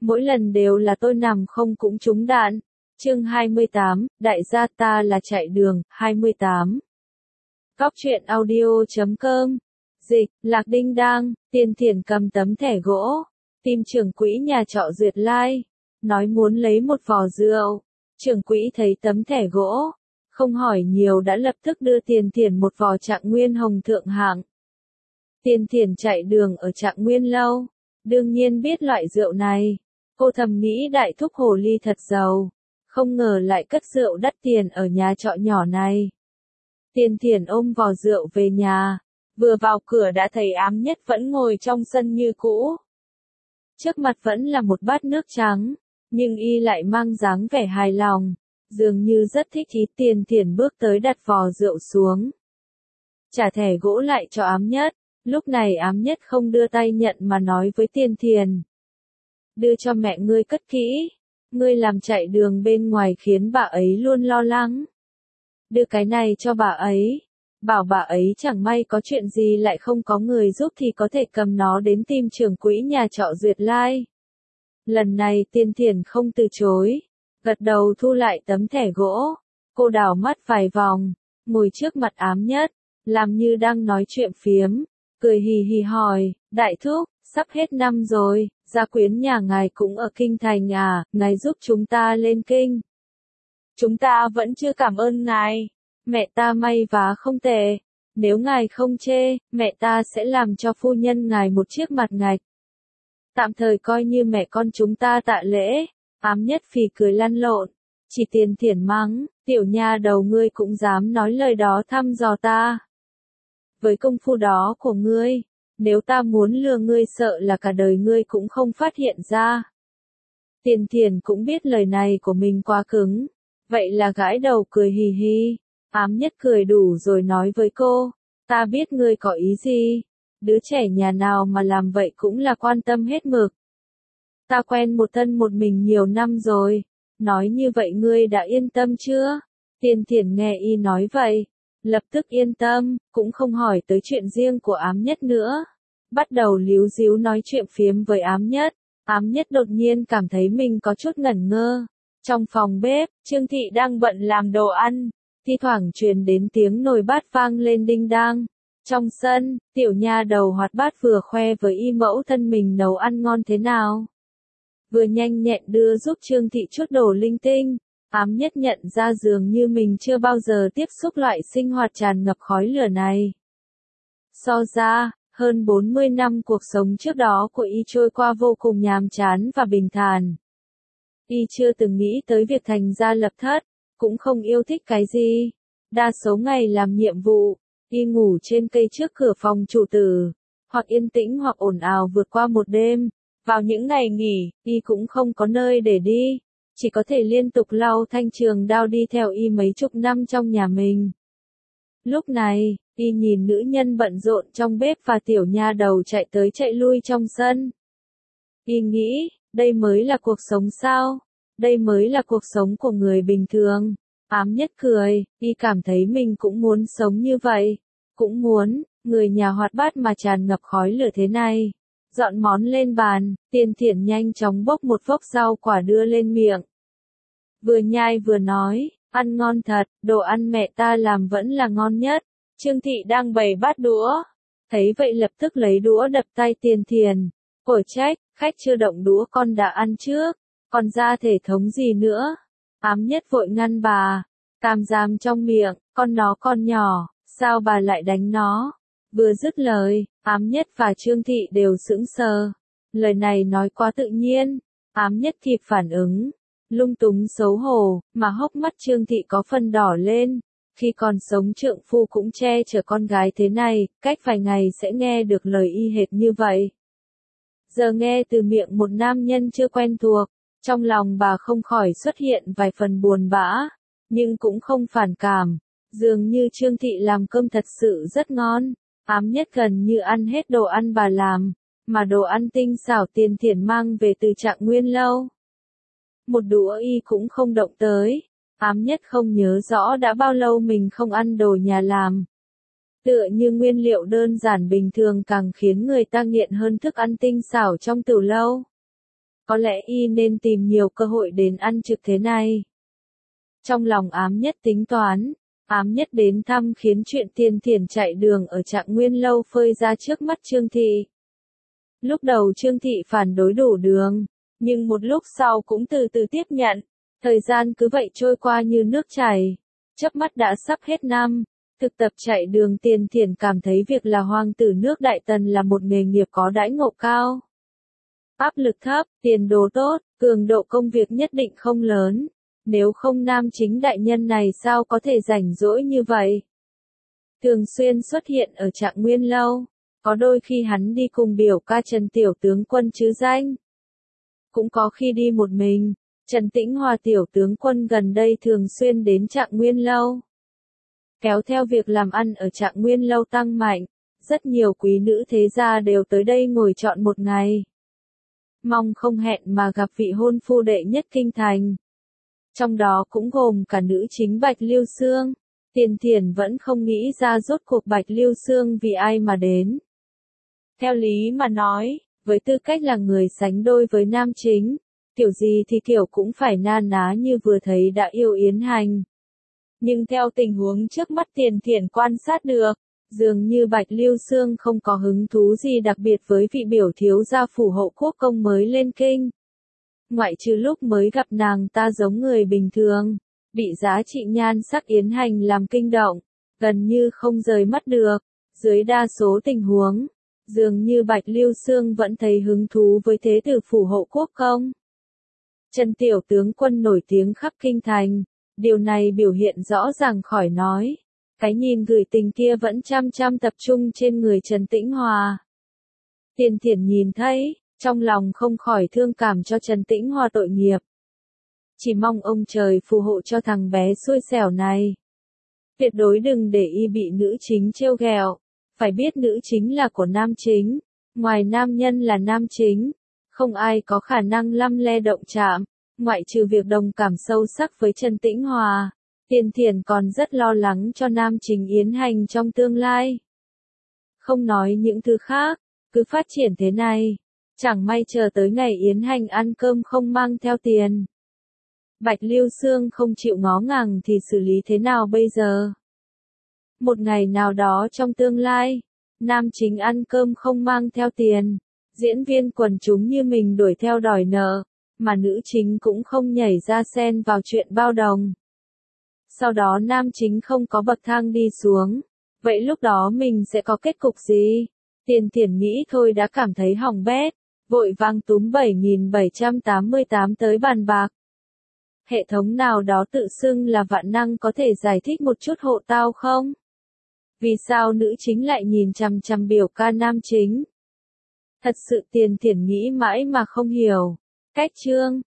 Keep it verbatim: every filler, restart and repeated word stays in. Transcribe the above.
mỗi lần đều là tôi nằm không cũng trúng đạn. Chương hai mươi tám, đại gia ta là chạy đường, hai mươi tám. Cóc truyện audio chấm com. Dịch, Lạc Đinh Đang, Tiền Thiển cầm tấm thẻ gỗ, tìm trưởng quỹ nhà trọ Duyệt Lai, nói muốn lấy một vò rượu. Trưởng quỹ thấy tấm thẻ gỗ, không hỏi nhiều đã lập tức đưa Tiền Thiển một vò Trạng Nguyên Hồng thượng hạng. Tiền Thiển chạy đường ở Trạng Nguyên lâu, đương nhiên biết loại rượu này. Cô thầm nghĩ đại thúc hồ ly thật giàu, không ngờ lại cất rượu đắt tiền ở nhà trọ nhỏ này. Tiền Thiển ôm vò rượu về nhà, vừa vào cửa đã thấy Ám Nhất vẫn ngồi trong sân như cũ. Trước mặt vẫn là một bát nước trắng, nhưng y lại mang dáng vẻ hài lòng, dường như rất thích ý. Tiền Thiển bước tới đặt vò rượu xuống, trả thẻ gỗ lại cho Ám Nhất. Lúc này Ám Nhất không đưa tay nhận mà nói với Tiền Thiển: đưa cho mẹ ngươi cất kỹ, ngươi làm chạy đường bên ngoài khiến bà ấy luôn lo lắng. Đưa cái này cho bà ấy, bảo bà ấy chẳng may có chuyện gì lại không có người giúp thì có thể cầm nó đến tìm trưởng quỹ nhà trọ Duyệt Lai. Lần này Tiền Thiển không từ chối, gật đầu thu lại tấm thẻ gỗ. Cô đảo mắt vài vòng, ngồi trước mặt Ám Nhất, làm như đang nói chuyện phiếm, cười hì hì hỏi: đại thúc, sắp hết năm rồi, gia quyến nhà ngài cũng ở kinh thành à, ngài giúp chúng ta lên kinh. Chúng ta vẫn chưa cảm ơn ngài, mẹ ta may vá không tệ, nếu ngài không chê, mẹ ta sẽ làm cho phu nhân ngài một chiếc mặt ngạch. Tạm thời coi như mẹ con chúng ta tạ lễ. Ám Nhất phì cười lăn lộn, chỉ Tiền Thiển mắng: tiểu nha đầu ngươi cũng dám nói lời đó thăm dò ta. Với công phu đó của ngươi, nếu ta muốn lừa ngươi sợ là cả đời ngươi cũng không phát hiện ra. Tiền Thiển cũng biết lời này của mình quá cứng, vậy là gãi đầu cười hì hì. Ám Nhất cười đủ rồi nói với cô: ta biết ngươi có ý gì, đứa trẻ nhà nào mà làm vậy cũng là quan tâm hết mực. Ta quen một thân một mình nhiều năm rồi, nói như vậy ngươi đã yên tâm chưa? Tiền Thiển nghe y nói vậy, lập tức yên tâm, cũng không hỏi tới chuyện riêng của Ám Nhất nữa. Bắt đầu líu díu nói chuyện phiếm với Ám Nhất. Ám Nhất đột nhiên cảm thấy mình có chút ngẩn ngơ. Trong phòng bếp, Trương Thị đang bận làm đồ ăn, thi thoảng truyền đến tiếng nồi bát vang lên đinh đang. Trong sân, tiểu nha đầu Hoạt Bát vừa khoe với y mẫu thân mình nấu ăn ngon thế nào, vừa nhanh nhẹn đưa giúp Trương Thị chút đồ linh tinh. Ám Nhất nhận ra dường như mình chưa bao giờ tiếp xúc loại sinh hoạt tràn ngập khói lửa này. So ra, hơn bốn mươi năm cuộc sống trước đó của y trôi qua vô cùng nhàm chán và bình thản. Y chưa từng nghĩ tới việc thành gia lập thất, cũng không yêu thích cái gì. Đa số ngày làm nhiệm vụ, y ngủ trên cây trước cửa phòng chủ tử, hoặc yên tĩnh hoặc ồn ào vượt qua một đêm. Vào những ngày nghỉ, y cũng không có nơi để đi, chỉ có thể liên tục lau thanh trường đao đi theo y mấy chục năm trong nhà mình. Lúc này, y nhìn nữ nhân bận rộn trong bếp và tiểu nha đầu chạy tới chạy lui trong sân. Y nghĩ, đây mới là cuộc sống sao? Đây mới là cuộc sống của người bình thường. Ám Nhất cười, y cảm thấy mình cũng muốn sống như vậy. Cũng muốn, người nhà Hoạt Bát mà tràn ngập khói lửa thế này. Dọn món lên bàn, Tiền Thiển nhanh chóng bốc một vốc rau quả đưa lên miệng. Vừa nhai vừa nói: ăn ngon thật, đồ ăn mẹ ta làm vẫn là ngon nhất. Trương Thị đang bày bát đũa, thấy vậy lập tức lấy đũa đập tay Tiền Thiển. Cổ trách, khách chưa động đũa con đã ăn trước, còn ra thể thống gì nữa. Ám Nhất vội ngăn bà: càm giam trong miệng, con nó còn nhỏ, sao bà lại đánh nó? Vừa dứt lời, Ám Nhất và Trương Thị đều sững sờ. Lời này nói quá tự nhiên. Ám Nhất kịp phản ứng, lung túng xấu hổ, mà hốc mắt Trương Thị có phần đỏ lên. Khi còn sống trượng phu cũng che chở con gái thế này, cách vài ngày sẽ nghe được lời y hệt như vậy. Giờ nghe từ miệng một nam nhân chưa quen thuộc, trong lòng bà không khỏi xuất hiện vài phần buồn bã, nhưng cũng không phản cảm. Dường như Trương Thị làm cơm thật sự rất ngon. Ám Nhất gần như ăn hết đồ ăn bà làm, mà đồ ăn tinh xảo Tiền Thiển mang về từ Trạng Nguyên lâu. Một đũa y cũng không động tới. Ám Nhất không nhớ rõ đã bao lâu mình không ăn đồ nhà làm. Tựa như nguyên liệu đơn giản bình thường càng khiến người ta nghiện hơn thức ăn tinh xảo trong tửu lâu. Có lẽ y nên tìm nhiều cơ hội đến ăn trực thế này. Trong lòng ám nhất tính toán, ám nhất đến thăm khiến chuyện Tiền Thiển chạy đường ở Trạng Nguyên Lâu phơi ra trước mắt Trương Thị. Lúc đầu Trương Thị phản đối đổ đường, nhưng một lúc sau cũng từ từ tiếp nhận. Thời gian cứ vậy trôi qua như nước chảy, chớp mắt đã sắp hết năm. Thực tập chạy đường Tiền Thiển cảm thấy việc là hoàng tử nước Đại Tần là một nghề nghiệp có đãi ngộ cao. Áp lực thấp, tiền đồ tốt, cường độ công việc nhất định không lớn. Nếu không nam chính đại nhân này sao có thể rảnh rỗi như vậy? Thường xuyên xuất hiện ở Trạng Nguyên Lâu, có đôi khi hắn đi cùng biểu ca Trần Tiểu Tướng Quân chứ danh. Cũng có khi đi một mình, Trần Tĩnh Hòa Tiểu Tướng Quân gần đây thường xuyên đến Trạng Nguyên Lâu. Kéo theo việc làm ăn ở Trạng Nguyên Lâu tăng mạnh, rất nhiều quý nữ thế gia đều tới đây ngồi trọn một ngày. Mong không hẹn mà gặp vị hôn phu đệ nhất kinh thành. Trong đó cũng gồm cả nữ chính Bạch Lưu Xương. Tiền Thiển vẫn không nghĩ ra rốt cuộc Bạch Lưu Xương vì ai mà đến. Theo lý mà nói, với tư cách là người sánh đôi với nam chính, kiểu gì thì kiểu cũng phải na ná như vừa thấy đã yêu Yến Hành. Nhưng theo tình huống trước mắt Tiền Thiển quan sát được, dường như Bạch Lưu Xương không có hứng thú gì đặc biệt với vị biểu thiếu gia phủ Hậu Quốc công mới lên kinh. Ngoại trừ lúc mới gặp nàng ta giống người bình thường, bị giá trị nhan sắc Yến Hành làm kinh động, gần như không rời mắt được. Dưới đa số tình huống, dường như Bạch Lưu Xương vẫn thấy hứng thú với thế tử phủ Hậu Quốc công. Trần Tiểu Tướng Quân nổi tiếng khắp kinh thành, điều này biểu hiện rõ ràng khỏi nói. Cái nhìn gửi tình kia vẫn chăm chăm tập trung trên người Trần Tĩnh Hòa. Tiền Thiển nhìn thấy, trong lòng không khỏi thương cảm cho Trần Tĩnh Hòa tội nghiệp. Chỉ mong ông trời phù hộ cho thằng bé xui xẻo này. Tuyệt đối đừng để y bị nữ chính trêu ghẹo. Phải biết nữ chính là của nam chính. Ngoài nam nhân là nam chính, không ai có khả năng lăm le động chạm. Ngoại trừ việc đồng cảm sâu sắc với Trần Tĩnh Hòa, Tiền Thiển còn rất lo lắng cho nam chính Yến Hành trong tương lai. Không nói những thứ khác, cứ phát triển thế này, chẳng may chờ tới ngày Yến Hành ăn cơm không mang theo tiền. Bạch Lưu Xương không chịu ngó ngàng thì xử lý thế nào bây giờ? Một ngày nào đó trong tương lai, nam chính ăn cơm không mang theo tiền, diễn viên quần chúng như mình đuổi theo đòi nợ, mà nữ chính cũng không nhảy ra xen vào chuyện bao đồng. Sau đó nam chính không có bậc thang đi xuống, vậy lúc đó mình sẽ có kết cục gì? Tiền Thiển nghĩ thôi đã cảm thấy hỏng bét, vội vàng túm bảy nghìn bảy trăm tám mươi tám tới bàn bạc. Hệ thống nào đó tự xưng là vạn năng có thể giải thích một chút hộ tao không? Vì sao nữ chính lại nhìn chằm chằm biểu ca nam chính? Thật sự Tiền Thiển nghĩ mãi mà không hiểu. Cách chương